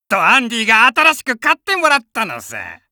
とアンディが新しく買ってもらったのさ。